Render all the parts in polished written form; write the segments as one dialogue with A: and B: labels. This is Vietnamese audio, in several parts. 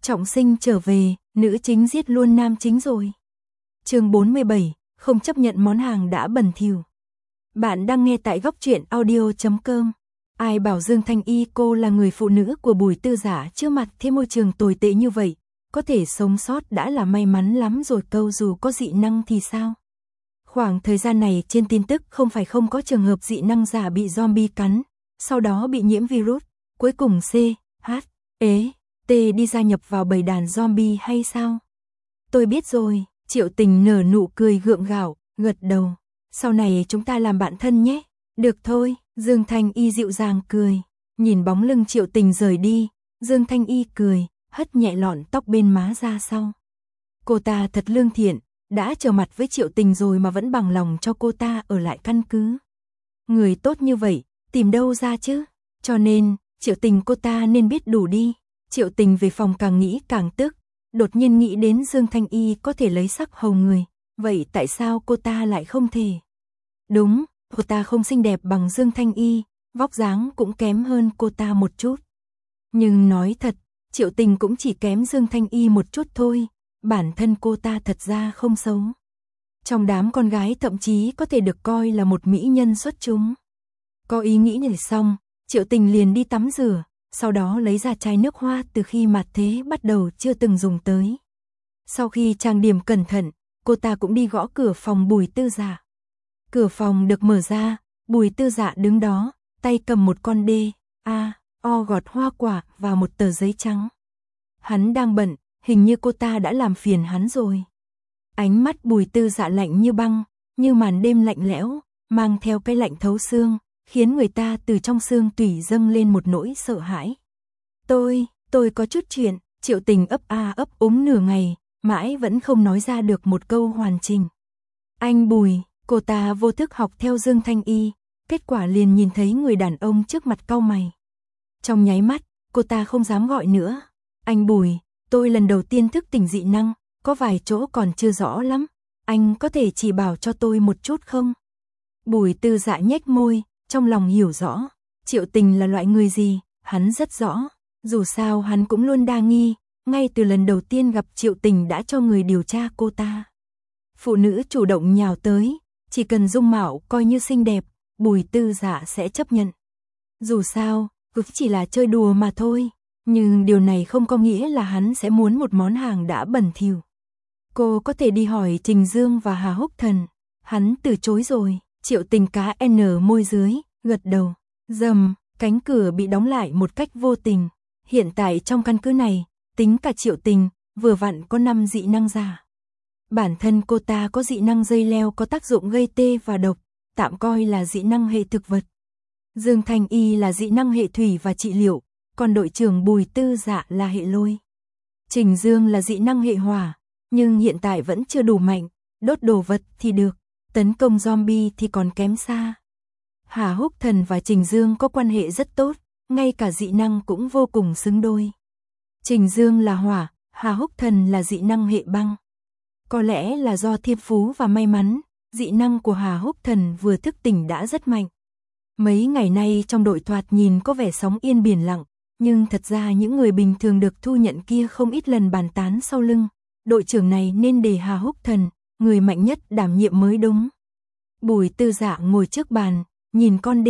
A: Trọng sinh trở về, nữ chính giết luôn nam chính rồi. Chương 47, không chấp nhận món hàng đã bẩn thỉu. Bạn đang nghe tại góc truyện audio.com. Ai bảo Dương Thanh Y cô là người phụ nữ của Bùi Tư Dạ trước mặt thế môi trường tồi tệ như vậy, có thể sống sót đã là may mắn lắm rồi, câu dù có dị năng thì sao? Khoảng thời gian này trên tin tức không phải không có trường hợp dị năng giả bị zombie cắn, sau đó bị nhiễm virus, cuối cùng C, H, E, T đi gia nhập vào bầy đàn zombie hay sao? Tôi biết rồi, Triệu Tình nở nụ cười gượng gạo, gật đầu. Sau này chúng ta làm bạn thân nhé. Được thôi, Dương Thanh Y dịu dàng cười. Nhìn bóng lưng Triệu Tình rời đi, Dương Thanh Y cười, hất nhẹ lọn tóc bên má ra sau. Cô ta thật lương thiện, đã trở mặt với Triệu Tình rồi mà vẫn bằng lòng cho cô ta ở lại căn cứ. Người tốt như vậy, tìm đâu ra chứ? Cho nên, Triệu Tình cô ta nên biết đủ đi. Triệu Tình về phòng càng nghĩ càng tức, đột nhiên nghĩ đến Dương Thanh Y có thể lấy sắc hầu người, vậy tại sao cô ta lại không thể? Đúng, cô ta không xinh đẹp bằng Dương Thanh Y, vóc dáng cũng kém hơn cô ta một chút. Nhưng nói thật, Triệu Tình cũng chỉ kém Dương Thanh Y một chút thôi, bản thân cô ta thật ra không xấu. Trong đám con gái thậm chí có thể được coi là một mỹ nhân xuất chúng. Có ý nghĩ này xong, Triệu Tình liền đi tắm rửa, sau đó lấy ra chai nước hoa từ khi mặt thế bắt đầu chưa từng dùng tới. Sau khi trang điểm cẩn thận, cô ta cũng đi gõ cửa phòng Bùi Tư Dạ. Cửa phòng được mở ra, Bùi Tư Dạ đứng đó, tay cầm một con O gọt hoa quả và một tờ giấy trắng. Hắn đang bận, hình như cô ta đã làm phiền hắn rồi. Ánh mắt Bùi Tư Dạ lạnh như băng, như màn đêm lạnh lẽo, mang theo cái lạnh thấu xương, khiến người ta từ trong xương tủy dâng lên một nỗi sợ hãi. Tôi có chút chuyện, Triệu Tình ấp a ấp úng nửa ngày, mãi vẫn không nói ra được một câu hoàn chỉnh. Anh Bùi, cô ta vô thức học theo Dương Thanh Y, kết quả liền nhìn thấy người đàn ông trước mặt cau mày. Trong nháy mắt, cô ta không dám gọi nữa. Anh Bùi, tôi lần đầu tiên thức tỉnh dị năng, có vài chỗ còn chưa rõ lắm, anh có thể chỉ bảo cho tôi một chút không? Bùi Tư Dạ nhếch môi, trong lòng hiểu rõ, Triệu Tình là loại người gì, hắn rất rõ, dù sao hắn cũng luôn đa nghi, ngay từ lần đầu tiên gặp Triệu Tình đã cho người điều tra cô ta. Phụ nữ chủ động nhào tới, chỉ cần dung mạo coi như xinh đẹp, Bùi Tư Dạ sẽ chấp nhận. Dù sao, cũng chỉ là chơi đùa mà thôi, nhưng điều này không có nghĩa là hắn sẽ muốn một món hàng đã bẩn thỉu. Cô có thể đi hỏi Trình Dương và Hà Húc Thần, hắn từ chối rồi. Triệu Tình cá N môi dưới, gật đầu. Rầm, cánh cửa bị đóng lại một cách vô tình. Hiện tại trong căn cứ này, tính cả Triệu Tình, vừa vặn có 5 dị năng giả. Bản thân cô ta có dị năng dây leo có tác dụng gây tê và độc, tạm coi là dị năng hệ thực vật. Dương Thanh Y là dị năng hệ thủy và trị liệu, còn đội trưởng Bùi Tư Dạ là hệ lôi. Trình Dương là dị năng hệ hỏa, nhưng hiện tại vẫn chưa đủ mạnh, đốt đồ vật thì được, tấn công zombie thì còn kém xa. Hà Húc Thần và Trình Dương có quan hệ rất tốt, ngay cả dị năng cũng vô cùng xứng đôi. Trình Dương là hỏa, Hà Húc Thần là dị năng hệ băng. Có lẽ là do thiên phú và may mắn, dị năng của Hà Húc Thần vừa thức tỉnh đã rất mạnh. Mấy ngày nay trong đội thoạt nhìn có vẻ sóng yên biển lặng, nhưng thật ra những người bình thường được thu nhận kia không ít lần bàn tán sau lưng. Đội trưởng này nên để Hà Húc Thần, người mạnh nhất đảm nhiệm mới đúng. Bùi Tư Dạ ngồi trước bàn, nhìn con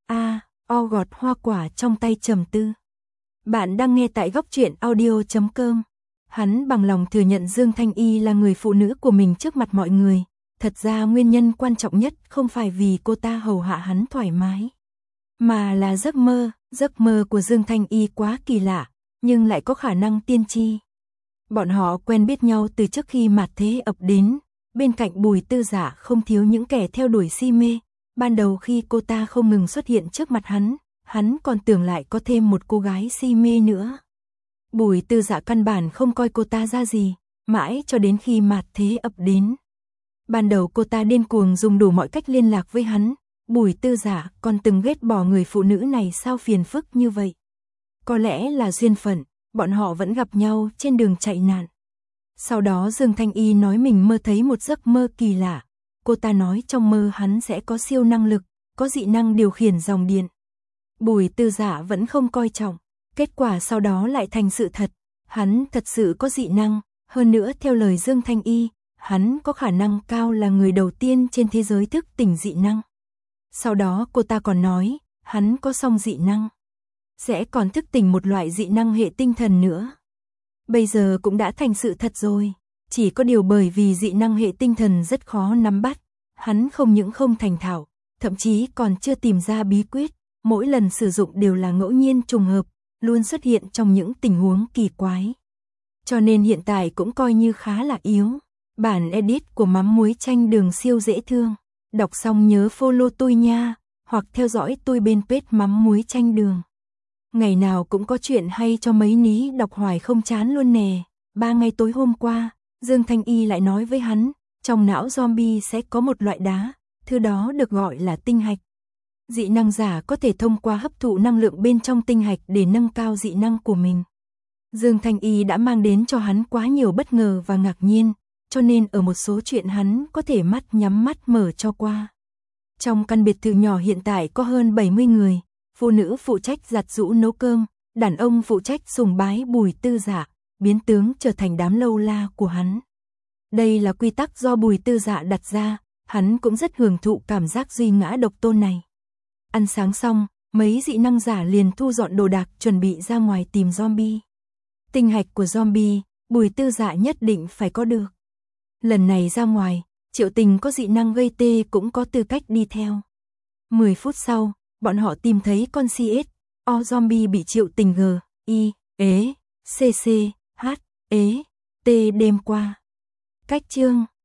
A: O gọt hoa quả trong tay trầm tư. Bạn đang nghe tại góc truyện audio.com. Hắn bằng lòng thừa nhận Dương Thanh Y là người phụ nữ của mình trước mặt mọi người. Thật ra nguyên nhân quan trọng nhất không phải vì cô ta hầu hạ hắn thoải mái, mà là giấc mơ của Dương Thanh Y quá kỳ lạ, nhưng lại có khả năng tiên tri. Bọn họ quen biết nhau từ trước khi mạt thế ập đến, bên cạnh Bùi Tư Dạ không thiếu những kẻ theo đuổi si mê. Ban đầu khi cô ta không ngừng xuất hiện trước mặt hắn còn tưởng lại có thêm một cô gái si mê nữa. Bùi Tư Dạ căn bản không coi cô ta ra gì, mãi cho đến khi mạt thế ập đến. Ban đầu cô ta điên cuồng dùng đủ mọi cách liên lạc với hắn, Bùi Tư Dạ còn từng ghét bỏ người phụ nữ này sao phiền phức như vậy. Có lẽ là duyên phận, bọn họ vẫn gặp nhau trên đường chạy nạn. Sau đó Dương Thanh Y nói mình mơ thấy một giấc mơ kỳ lạ. Cô ta nói trong mơ hắn sẽ có siêu năng lực, có dị năng điều khiển dòng điện. Bùi Tư Dạ vẫn không coi trọng, kết quả sau đó lại thành sự thật. hắn thật sự có dị năng, hơn nữa theo lời Dương Thanh Y, hắn có khả năng cao là người đầu tiên trên thế giới thức tỉnh dị năng. Sau đó cô ta còn nói, hắn có song dị năng, sẽ còn thức tỉnh một loại dị năng hệ tinh thần nữa. Bây giờ cũng đã thành sự thật rồi, chỉ có điều bởi vì dị năng hệ tinh thần rất khó nắm bắt, hắn không những không thành thạo, thậm chí còn chưa tìm ra bí quyết, mỗi lần sử dụng đều là ngẫu nhiên trùng hợp, luôn xuất hiện trong những tình huống kỳ quái. Cho nên hiện tại cũng coi như khá là yếu. Bản edit của mắm muối chanh đường siêu dễ thương. Đọc xong nhớ follow tôi nha, hoặc theo dõi tôi bên page mắm muối chanh đường. Ngày nào cũng có chuyện hay cho mấy ní đọc hoài không chán luôn nè. 3 ngày tối hôm qua, Dương Thanh Y lại nói với hắn, trong não zombie sẽ có một loại đá, thứ đó được gọi là tinh hạch. Dị năng giả có thể thông qua hấp thụ năng lượng bên trong tinh hạch để nâng cao dị năng của mình. Dương Thanh Y đã mang đến cho hắn quá nhiều bất ngờ và ngạc nhiên, cho nên ở một số chuyện hắn có thể mắt nhắm mắt mở cho qua. Trong căn biệt thự nhỏ hiện tại có hơn 70 người, phụ nữ phụ trách giặt giũ nấu cơm, đàn ông phụ trách sùng bái Bùi Tư Dạ, biến tướng trở thành đám lâu la của hắn. Đây là quy tắc do Bùi Tư Dạ đặt ra, hắn cũng rất hưởng thụ cảm giác duy ngã độc tôn này. Ăn sáng xong, mấy dị năng giả liền thu dọn đồ đạc chuẩn bị ra ngoài tìm zombie. Tinh hạch của zombie, Bùi Tư Dạ nhất định phải có được. Lần này ra ngoài, Triệu Tình có dị năng gây tê cũng có tư cách đi theo. 10 phút sau, bọn họ tìm thấy con CS, O zombie bị Triệu Tình G, I, ế, CC, H, ế, T đêm qua. Cách chương